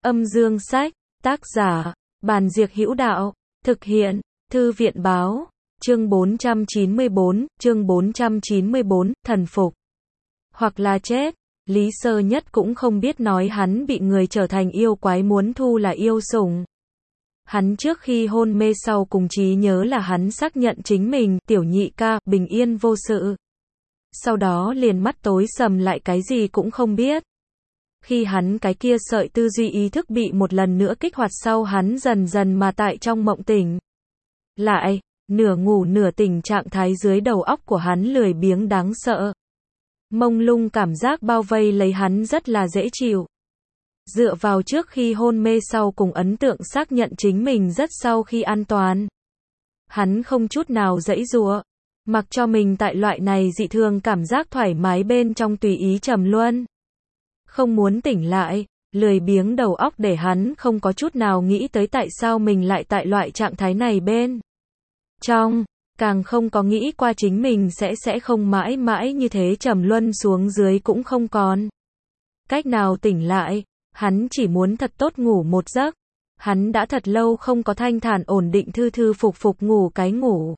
Âm dương sách, tác giả, Bàn Diệc Hữu Đạo, thực hiện, Thư viện báo, chương 494, thần phục, hoặc là chết. Lý Sơ Nhất cũng không biết nói hắn bị người trở thành yêu quái muốn thu là yêu sủng. Hắn trước khi hôn mê sau cùng trí nhớ là hắn xác nhận chính mình, tiểu nhị ca, bình yên vô sự. Sau đó liền mắt tối sầm lại cái gì cũng không biết. Khi hắn cái kia sợi tư duy ý thức bị một lần nữa kích hoạt sau hắn dần dần mà tại trong mộng tỉnh. Lại, nửa ngủ nửa tỉnh trạng thái dưới đầu óc của hắn lười biếng đáng sợ. Mông lung cảm giác bao vây lấy hắn rất là dễ chịu. Dựa vào trước khi hôn mê sau cùng ấn tượng xác nhận chính mình rất sau khi an toàn. Hắn không chút nào giãy giụa, mặc cho mình tại loại này dị thường cảm giác thoải mái bên trong tùy ý trầm luân. Không muốn tỉnh lại, lười biếng đầu óc để hắn không có chút nào nghĩ tới tại sao mình lại tại loại trạng thái này bên trong, càng không có nghĩ qua chính mình sẽ không mãi mãi như thế trầm luân xuống dưới cũng không còn cách nào tỉnh lại, hắn chỉ muốn thật tốt ngủ một giấc. Hắn đã thật lâu không có thanh thản ổn định thư thư phục phục ngủ cái ngủ.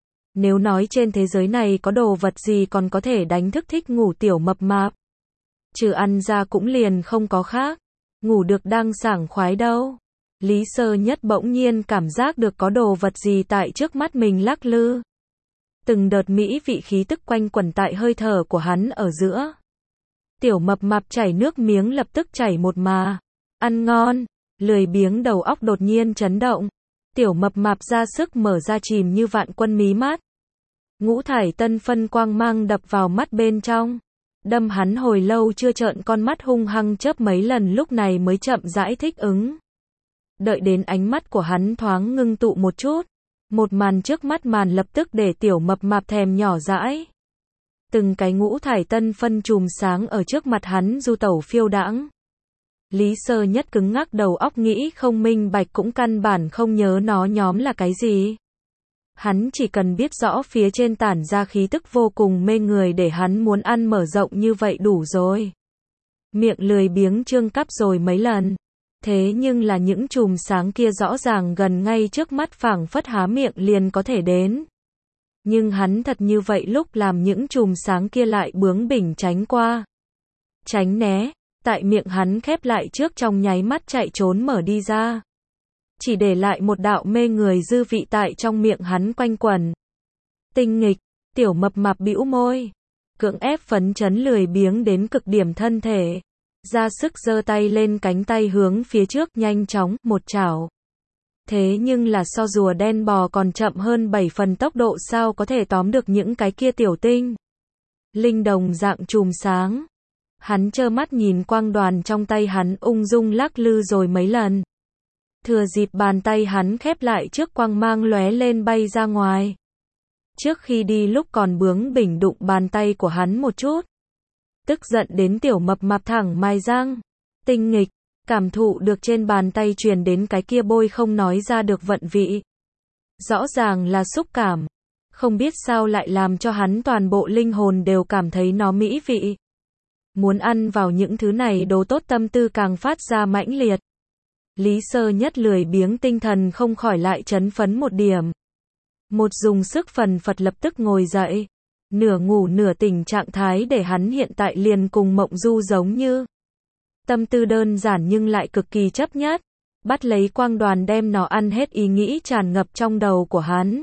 Nếu nói trên thế giới này có đồ vật gì còn có thể đánh thức thích ngủ tiểu mập mạp, trừ ăn ra cũng liền không có khác. Ngủ được đang sảng khoái đâu. Lý Sơ Nhất bỗng nhiên cảm giác được có đồ vật gì tại trước mắt mình lắc lư. Từng đợt mỹ vị khí tức quanh quẩn tại hơi thở của hắn ở giữa. Tiểu mập mạp chảy nước miếng lập tức chảy một mà. Ăn ngon, lười biếng đầu óc đột nhiên chấn động. Tiểu mập mạp ra sức mở ra chìm như vạn quân mí mắt. Ngũ thải tân phân quang mang đập vào mắt bên trong. Đâm hắn hồi lâu chưa trợn con mắt hung hăng chớp mấy lần lúc này mới chậm rãi thích ứng. Đợi đến ánh mắt của hắn thoáng ngưng tụ một chút. Một màn trước mắt màn lập tức để tiểu mập mạp thèm nhỏ dãi. Từng cái ngũ thải tân phân chùm sáng ở trước mặt hắn du tẩu phiêu đãng. Lý Sơ Nhất cứng ngắc đầu óc nghĩ không minh bạch cũng căn bản không nhớ nó nhóm là cái gì. Hắn chỉ cần biết rõ phía trên tản ra khí tức vô cùng mê người để hắn muốn ăn mở rộng như vậy đủ rồi. Miệng lười biếng trương cắp rồi mấy lần. Thế nhưng là những chùm sáng kia rõ ràng gần ngay trước mắt phảng phất há miệng liền có thể đến. Nhưng hắn thật như vậy lúc làm những chùm sáng kia lại bướng bỉnh tránh qua. Tránh né, tại miệng hắn khép lại trước trong nháy mắt chạy trốn mở đi ra. Chỉ để lại một đạo mê người dư vị tại trong miệng hắn quanh quẩn. Tinh nghịch, tiểu mập mạp bĩu môi. Cưỡng ép phấn chấn lười biếng đến cực điểm thân thể. Ra sức giơ tay lên cánh tay hướng phía trước nhanh chóng, một chảo. Thế nhưng là so rùa đen bò còn chậm hơn 7 phần tốc độ sao có thể tóm được những cái kia tiểu tinh. Linh đồng dạng chùm sáng. Hắn trơ mắt nhìn quang đoàn trong tay hắn ung dung lắc lư rồi mấy lần. Thừa dịp bàn tay hắn khép lại trước quang mang lóe lên bay ra ngoài. Trước khi đi lúc còn bướng bỉnh đụng bàn tay của hắn một chút. Tức giận đến tiểu mập mạp thẳng mai răng. Tinh nghịch, cảm thụ được trên bàn tay truyền đến cái kia bôi không nói ra được vận vị. Rõ ràng là xúc cảm. Không biết sao lại làm cho hắn toàn bộ linh hồn đều cảm thấy nó mỹ vị. Muốn ăn vào những thứ này đồ tốt tâm tư càng phát ra mãnh liệt. Lý Sơ Nhất lười biếng tinh thần không khỏi lại chấn phấn một điểm. Một dùng sức phần phật lập tức ngồi dậy. Nửa ngủ nửa tỉnh trạng thái để hắn hiện tại liền cùng mộng du giống như. Tâm tư đơn giản nhưng lại cực kỳ chấp nhất. Bắt lấy quang đoàn đem nó ăn hết ý nghĩ tràn ngập trong đầu của hắn.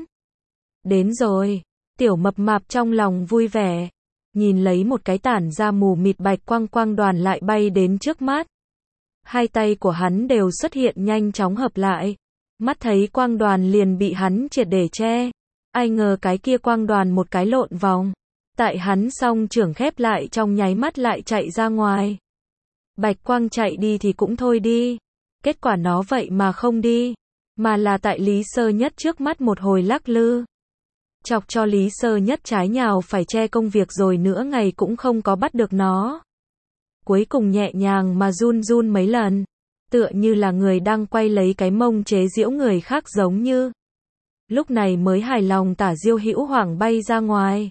Đến rồi. Tiểu mập mạp trong lòng vui vẻ. Nhìn lấy một cái tản ra mù mịt bạch quang đoàn lại bay đến trước mắt. Hai tay của hắn đều xuất hiện nhanh chóng hợp lại. Mắt thấy quang đoàn liền bị hắn triệt để che. Ai ngờ cái kia quang đoàn một cái lộn vòng. Tại hắn song trưởng khép lại trong nháy mắt lại chạy ra ngoài. Bạch quang chạy đi thì cũng thôi đi. Kết quả nó vậy mà không đi. Mà là tại Lý Sơ Nhất trước mắt một hồi lắc lư. Chọc cho Lý Sơ Nhất trái nhào phải che công việc rồi nữa ngày cũng không có bắt được nó. Cuối cùng nhẹ nhàng mà run run mấy lần. Tựa như là người đang quay lấy cái mông chế giễu người khác giống như. Lúc này mới hài lòng tả Diêu Hữu Hoàng bay ra ngoài.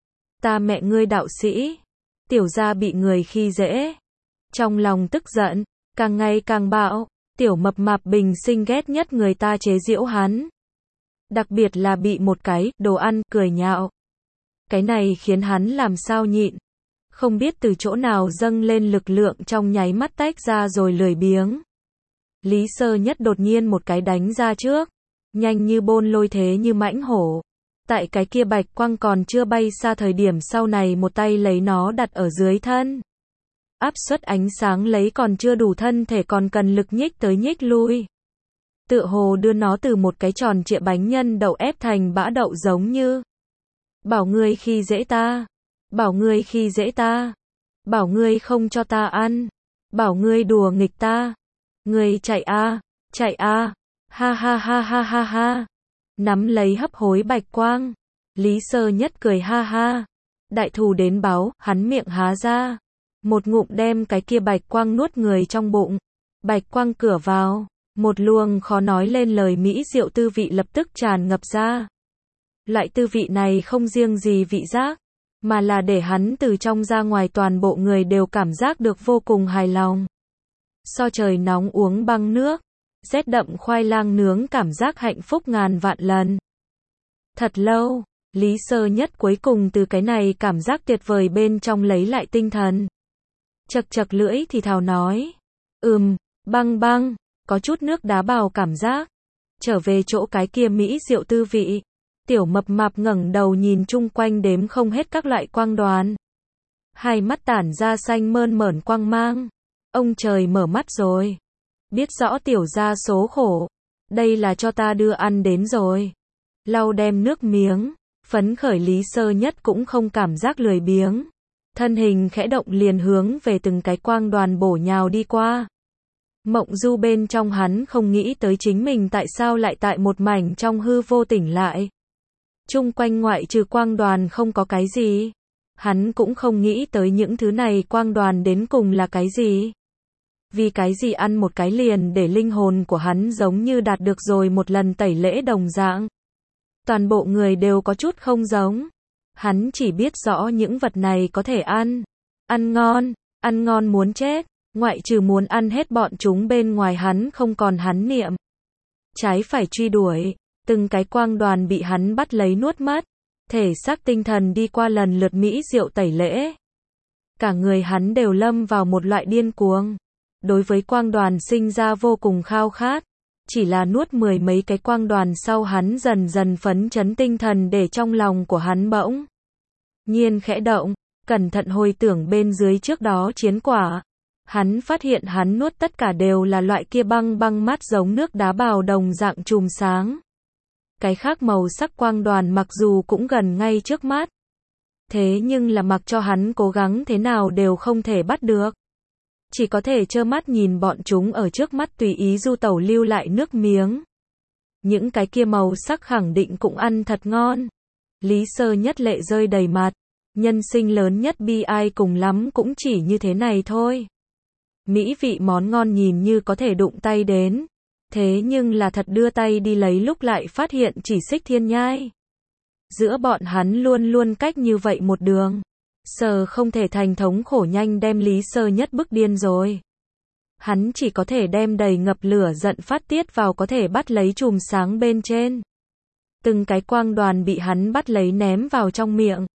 Ta mẹ ngươi đạo sĩ. Tiểu gia bị người khi dễ. Trong lòng tức giận, càng ngày càng bạo. Tiểu mập mạp bình sinh ghét nhất người ta chế giễu hắn. Đặc biệt là bị một cái đồ ăn cười nhạo. Cái này khiến hắn làm sao nhịn. Không biết từ chỗ nào dâng lên lực lượng trong nháy mắt tách ra rồi lười biếng. Lý Sơ Nhất đột nhiên một cái đánh ra trước. Nhanh như bôn lôi thế như mãnh hổ. Tại cái kia bạch quang còn chưa bay xa thời điểm sau này một tay lấy nó đặt ở dưới thân. Áp suất ánh sáng lấy còn chưa đủ thân thể còn cần lực nhích tới nhích lui. Tựa hồ đưa nó từ một cái tròn trịa bánh nhân đậu ép thành bã đậu giống như. Bảo ngươi khi dễ ta. Bảo ngươi khi dễ ta. Bảo ngươi không cho ta ăn. Bảo ngươi đùa nghịch ta. Ngươi chạy a, chạy a. Ha ha ha ha ha ha. Nắm lấy hấp hối bạch quang. Lý Sơ Nhất cười ha ha. Đại thù đến báo, hắn miệng há ra. Một ngụm đem cái kia bạch quang nuốt người trong bụng. Bạch quang cửa vào. Một luồng khó nói lên lời mỹ diệu tư vị lập tức tràn ngập ra. Loại tư vị này không riêng gì vị giác, mà là để hắn từ trong ra ngoài toàn bộ người đều cảm giác được vô cùng hài lòng. So trời nóng uống băng nước, rét đậm khoai lang nướng cảm giác hạnh phúc ngàn vạn lần. Thật lâu, Lý Sơ Nhất cuối cùng từ cái này cảm giác tuyệt vời bên trong lấy lại tinh thần. Chật chật lưỡi thì thào nói. Băng băng, có chút nước đá bào cảm giác. Trở về chỗ cái kia mỹ diệu tư vị. Tiểu mập mạp ngẩng đầu nhìn chung quanh đếm không hết các loại quang đoàn. Hai mắt tản ra xanh mơn mởn quang mang. Ông trời mở mắt rồi. Biết rõ tiểu gia số khổ. Đây là cho ta đưa ăn đến rồi. Lau đem nước miếng. Phấn khởi Lý Sơ Nhất cũng không cảm giác lười biếng. Thân hình khẽ động liền hướng về từng cái quang đoàn bổ nhào đi qua. Mộng du bên trong hắn không nghĩ tới chính mình tại sao lại tại một mảnh trong hư vô tỉnh lại. Chung quanh ngoại trừ quang đoàn không có cái gì. Hắn cũng không nghĩ tới những thứ này quang đoàn đến cùng là cái gì. Vì cái gì ăn một cái liền để linh hồn của hắn giống như đạt được rồi một lần tẩy lễ đồng dạng. Toàn bộ người đều có chút không giống. Hắn chỉ biết rõ những vật này có thể ăn. Ăn ngon muốn chết. Ngoại trừ muốn ăn hết bọn chúng bên ngoài hắn không còn hắn niệm. Trái phải truy đuổi. Từng cái quang đoàn bị hắn bắt lấy nuốt mất. Thể xác tinh thần đi qua lần lượt mỹ diệu tẩy lễ. Cả người hắn đều lâm vào một loại điên cuồng. Đối với quang đoàn sinh ra vô cùng khao khát. Chỉ là nuốt mười mấy cái quang đoàn sau hắn dần dần phấn chấn tinh thần để trong lòng của hắn bỗng nhiên khẽ động, cẩn thận hồi tưởng bên dưới trước đó chiến quả. Hắn phát hiện hắn nuốt tất cả đều là loại kia băng băng mát giống nước đá bào đồng dạng chùm sáng. Cái khác màu sắc quang đoàn mặc dù cũng gần ngay trước mắt. Thế nhưng là mặc cho hắn cố gắng thế nào đều không thể bắt được. Chỉ có thể trơ mắt nhìn bọn chúng ở trước mắt tùy ý du tẩu lưu lại nước miếng. Những cái kia màu sắc khẳng định cũng ăn thật ngon. Lý Sơ Nhất lệ rơi đầy mặt. Nhân sinh lớn nhất bi ai cùng lắm cũng chỉ như thế này thôi. Mỹ vị món ngon nhìn như có thể đụng tay đến. Thế nhưng là thật đưa tay đi lấy lúc lại phát hiện chỉ xích thiên nhai. Giữa bọn hắn luôn luôn cách như vậy một đường. Sờ không thể thành thống khổ nhanh đem Lý Sơ Nhất bức điên rồi. Hắn chỉ có thể đem đầy ngập lửa giận phát tiết vào có thể bắt lấy chùm sáng bên trên. Từng cái quang đoàn bị hắn bắt lấy ném vào trong miệng.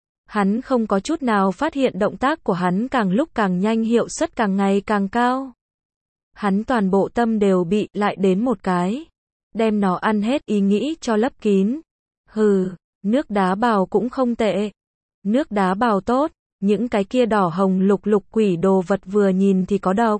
Hắn không có chút nào phát hiện động tác của hắn càng lúc càng nhanh hiệu suất càng ngày càng cao. Hắn toàn bộ tâm đều bị lại đến một cái. Đem nó ăn hết ý nghĩ cho lấp kín. Hừ, nước đá bào cũng không tệ. Nước đá bào tốt, những cái kia đỏ hồng lục lục quỷ đồ vật vừa nhìn thì có độc.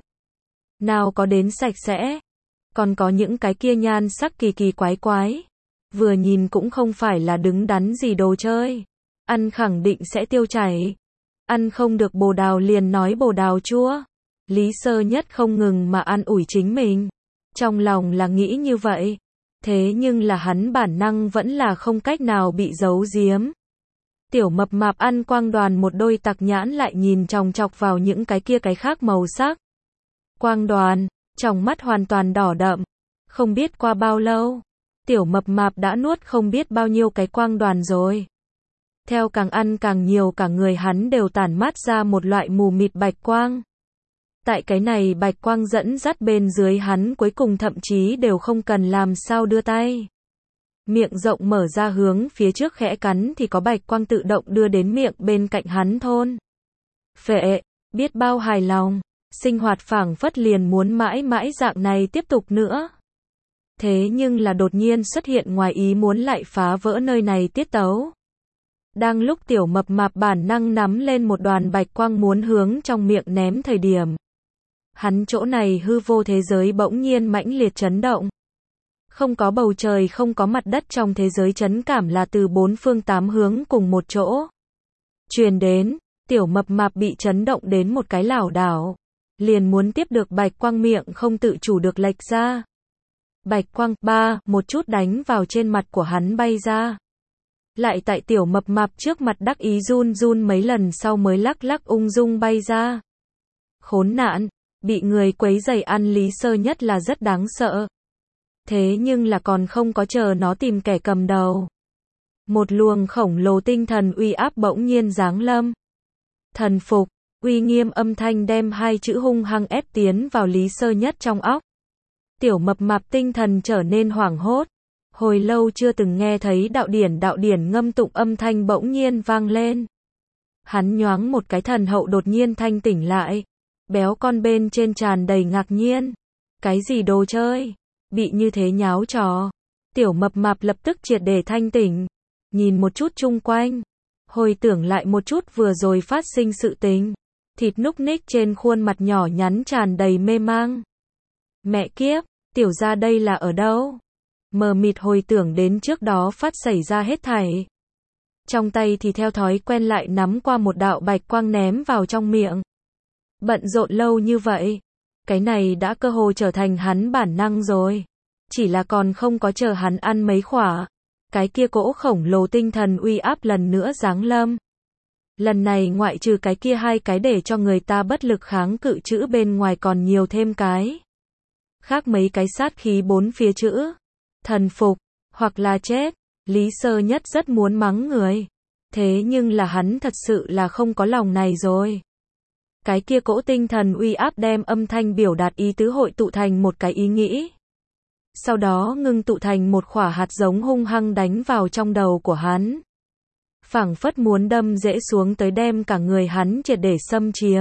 Nào có đến sạch sẽ. Còn có những cái kia nhan sắc kỳ kỳ quái quái. Vừa nhìn cũng không phải là đứng đắn gì đồ chơi. Ăn khẳng định sẽ tiêu chảy. Ăn không được bồ đào liền nói bồ đào chua. Lý Sơ Nhất không ngừng mà an ủi chính mình. Trong lòng là nghĩ như vậy. Thế nhưng là hắn bản năng vẫn là không cách nào bị giấu giếm. Tiểu mập mạp ăn quang đoàn một đôi tặc nhãn lại nhìn chòng chọc vào những cái kia cái khác màu sắc. Quang đoàn, trong mắt hoàn toàn đỏ đậm. Không biết qua bao lâu, tiểu mập mạp đã nuốt không biết bao nhiêu cái quang đoàn rồi. Theo càng ăn càng nhiều cả người hắn đều tản mát ra một loại mù mịt bạch quang. Tại cái này bạch quang dẫn dắt bên dưới hắn cuối cùng thậm chí đều không cần làm sao đưa tay. Miệng rộng mở ra hướng phía trước khẽ cắn thì có bạch quang tự động đưa đến miệng bên cạnh hắn thôn. Phệ, biết bao hài lòng, sinh hoạt phảng phất liền muốn mãi mãi dạng này tiếp tục nữa. Thế nhưng là đột nhiên xuất hiện ngoài ý muốn lại phá vỡ nơi này tiết tấu. Đang lúc tiểu mập mạp bản năng nắm lên một đoàn bạch quang muốn hướng trong miệng ném thời điểm. Hắn chỗ này hư vô thế giới bỗng nhiên mãnh liệt chấn động. Không có bầu trời, không có mặt đất, trong thế giới chấn cảm là từ bốn phương tám hướng cùng một chỗ truyền đến. Tiểu mập mạp bị chấn động đến một cái lảo đảo, liền muốn tiếp được bạch quang, miệng không tự chủ được lệch ra. Bạch quang một chút đánh vào trên mặt của hắn bay ra. Lại tại tiểu mập mạp trước mặt đắc ý run run mấy lần sau mới lắc lắc ung dung bay ra. Khốn nạn, bị người quấy rầy ăn Lý Sơ Nhất là rất đáng sợ. Thế nhưng là còn không có chờ nó tìm kẻ cầm đầu. Một luồng khổng lồ tinh thần uy áp bỗng nhiên giáng lâm. Thần phục, uy nghiêm âm thanh đem hai chữ hung hăng ép tiến vào Lý Sơ Nhất trong óc. Tiểu mập mạp tinh thần trở nên hoảng hốt. Hồi lâu chưa từng nghe thấy đạo điển ngâm tụng âm thanh bỗng nhiên vang lên. Hắn nhoáng một cái, thần hậu đột nhiên thanh tỉnh lại. Béo con bên trên tràn đầy ngạc nhiên. Cái gì đồ chơi? Bị như thế nháo trò. Tiểu mập mạp lập tức triệt để thanh tỉnh. Nhìn một chút chung quanh. Hồi tưởng lại một chút vừa rồi phát sinh sự tình. Thịt núc ních trên khuôn mặt nhỏ nhắn tràn đầy mê mang. Mẹ kiếp, tiểu gia đây là ở đâu? Mờ mịt hồi tưởng đến trước đó phát xảy ra hết thảy. Trong tay thì theo thói quen lại nắm qua một đạo bạch quang ném vào trong miệng. Bận rộn lâu như vậy, cái này đã cơ hồ trở thành hắn bản năng rồi. Chỉ là còn không có chờ hắn ăn mấy khỏa. Cái kia cỗ khổng lồ tinh thần uy áp lần nữa giáng lâm. Lần này ngoại trừ cái kia hai cái để cho người ta bất lực kháng cự chữ bên ngoài còn nhiều thêm cái. Khác mấy cái sát khí bốn phía chữ. Thần phục, hoặc là chết. Lý Sơ Nhất rất muốn mắng người. Thế nhưng là hắn thật sự là không có lòng này rồi. Cái kia cỗ tinh thần uy áp đem âm thanh biểu đạt ý tứ hội tụ thành một cái ý nghĩ. Sau đó ngưng tụ thành một quả hạt giống hung hăng đánh vào trong đầu của hắn. Phảng phất muốn đâm rễ xuống tới đem cả người hắn triệt để xâm chiếm.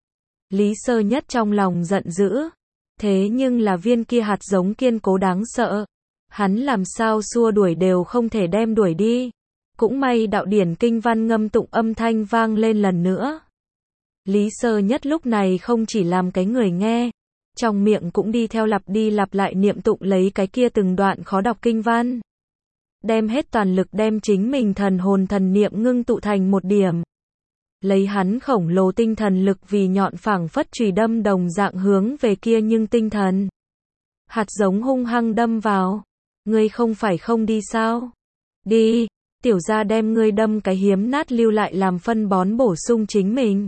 Lý Sơ Nhất trong lòng giận dữ. Thế nhưng là viên kia hạt giống kiên cố đáng sợ. Hắn làm sao xua đuổi đều không thể đem đuổi đi. Cũng may đạo điển kinh văn ngâm tụng âm thanh vang lên lần nữa. Lý Sơ Nhất lúc này không chỉ làm cái người nghe. Trong miệng cũng đi theo lặp đi lặp lại niệm tụng lấy cái kia từng đoạn khó đọc kinh văn. Đem hết toàn lực đem chính mình thần hồn thần niệm ngưng tụ thành một điểm. Lấy hắn khổng lồ tinh thần lực vì nhọn phảng phất chùy đâm đồng dạng hướng về kia nhưng tinh thần. Hạt giống hung hăng đâm vào. Ngươi không phải không đi sao? Đi, tiểu gia đem ngươi đâm cái hiếm nát lưu lại làm phân bón bổ sung chính mình.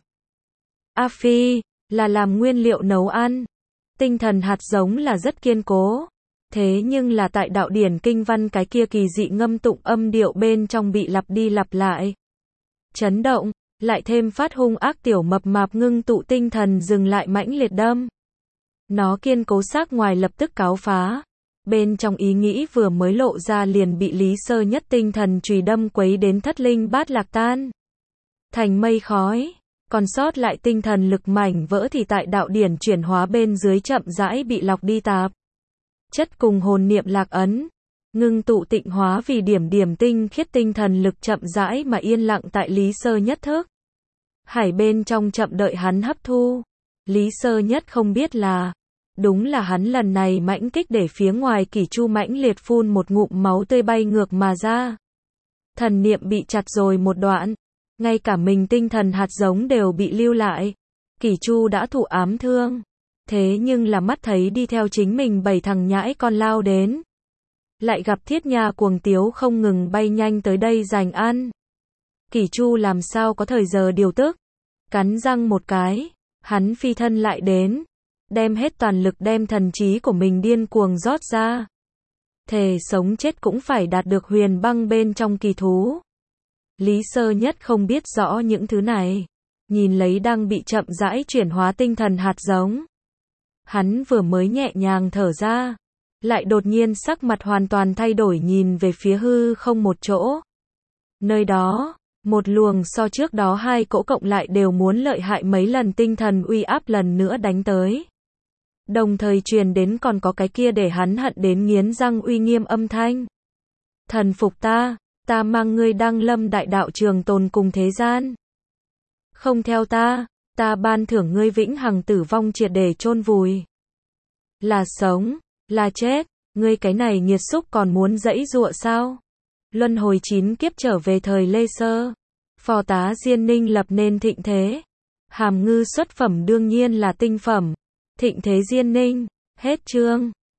A Phi, là làm nguyên liệu nấu ăn. Tinh thần hạt giống là rất kiên cố. Thế nhưng là tại đạo điển kinh văn cái kia kỳ dị ngâm tụng âm điệu bên trong bị lặp đi lặp lại. Chấn động, lại thêm phát hung ác tiểu mập mạp ngưng tụ tinh thần dừng lại mãnh liệt đâm. Nó kiên cố xác ngoài lập tức cáo phá. Bên trong ý nghĩ vừa mới lộ ra liền bị Lý Sơ Nhất tinh thần chùy đâm quấy đến thất linh bát lạc tan. Thành mây khói. Còn sót lại tinh thần lực mảnh vỡ thì tại đạo điển chuyển hóa bên dưới chậm rãi bị lọc đi tạp chất cùng hồn niệm lạc ấn. Ngưng tụ tịnh hóa vì điểm điểm tinh khiết tinh thần lực chậm rãi mà yên lặng tại Lý Sơ Nhất thức. Hải bên trong chậm đợi hắn hấp thu. Lý Sơ Nhất không biết là, đúng là hắn lần này mãnh kích để phía ngoài Kỷ Chu mãnh liệt phun một ngụm máu tươi bay ngược mà ra. Thần niệm bị chặt rồi một đoạn. Ngay cả mình tinh thần hạt giống đều bị lưu lại. Kỷ Chu đã thụ ám thương. Thế nhưng là mắt thấy đi theo chính mình 7 thằng nhãi con lao đến. Lại gặp Thiết Nha cuồng tiếu không ngừng bay nhanh tới đây giành ăn. Kỷ Chu làm sao có thời giờ điều tức. Cắn răng một cái. Hắn phi thân lại đến. Đem hết toàn lực đem thần trí của mình điên cuồng rót ra. Thề sống chết cũng phải đạt được huyền băng bên trong kỳ thú. Lý Sơ Nhất không biết rõ những thứ này. nhìn lấy đang bị chậm rãi chuyển hóa tinh thần hạt giống. Hắn vừa mới nhẹ nhàng thở ra, lại đột nhiên sắc mặt hoàn toàn thay đổi nhìn về phía hư không một chỗ. Nơi đó, một luồng so trước đó hai cỗ cộng lại đều muốn lợi hại mấy lần tinh thần uy áp lần nữa đánh tới. Đồng thời truyền đến còn có cái kia để hắn hận đến nghiến răng uy nghiêm âm thanh. Thần phục ta, ta mang ngươi đăng lâm đại đạo trường tồn cùng thế gian. Không theo ta, ta ban thưởng ngươi vĩnh hằng tử vong triệt để chôn vùi. Là sống, là chết, ngươi cái này nghiệt xúc còn muốn giãy giụa sao? Luân hồi 9 kiếp trở về thời Lê Sơ. Phò tá Diên Ninh lập nên thịnh thế. Hàm ngư xuất phẩm đương nhiên là tinh phẩm. Thịnh thế Diên Ninh, hết chương.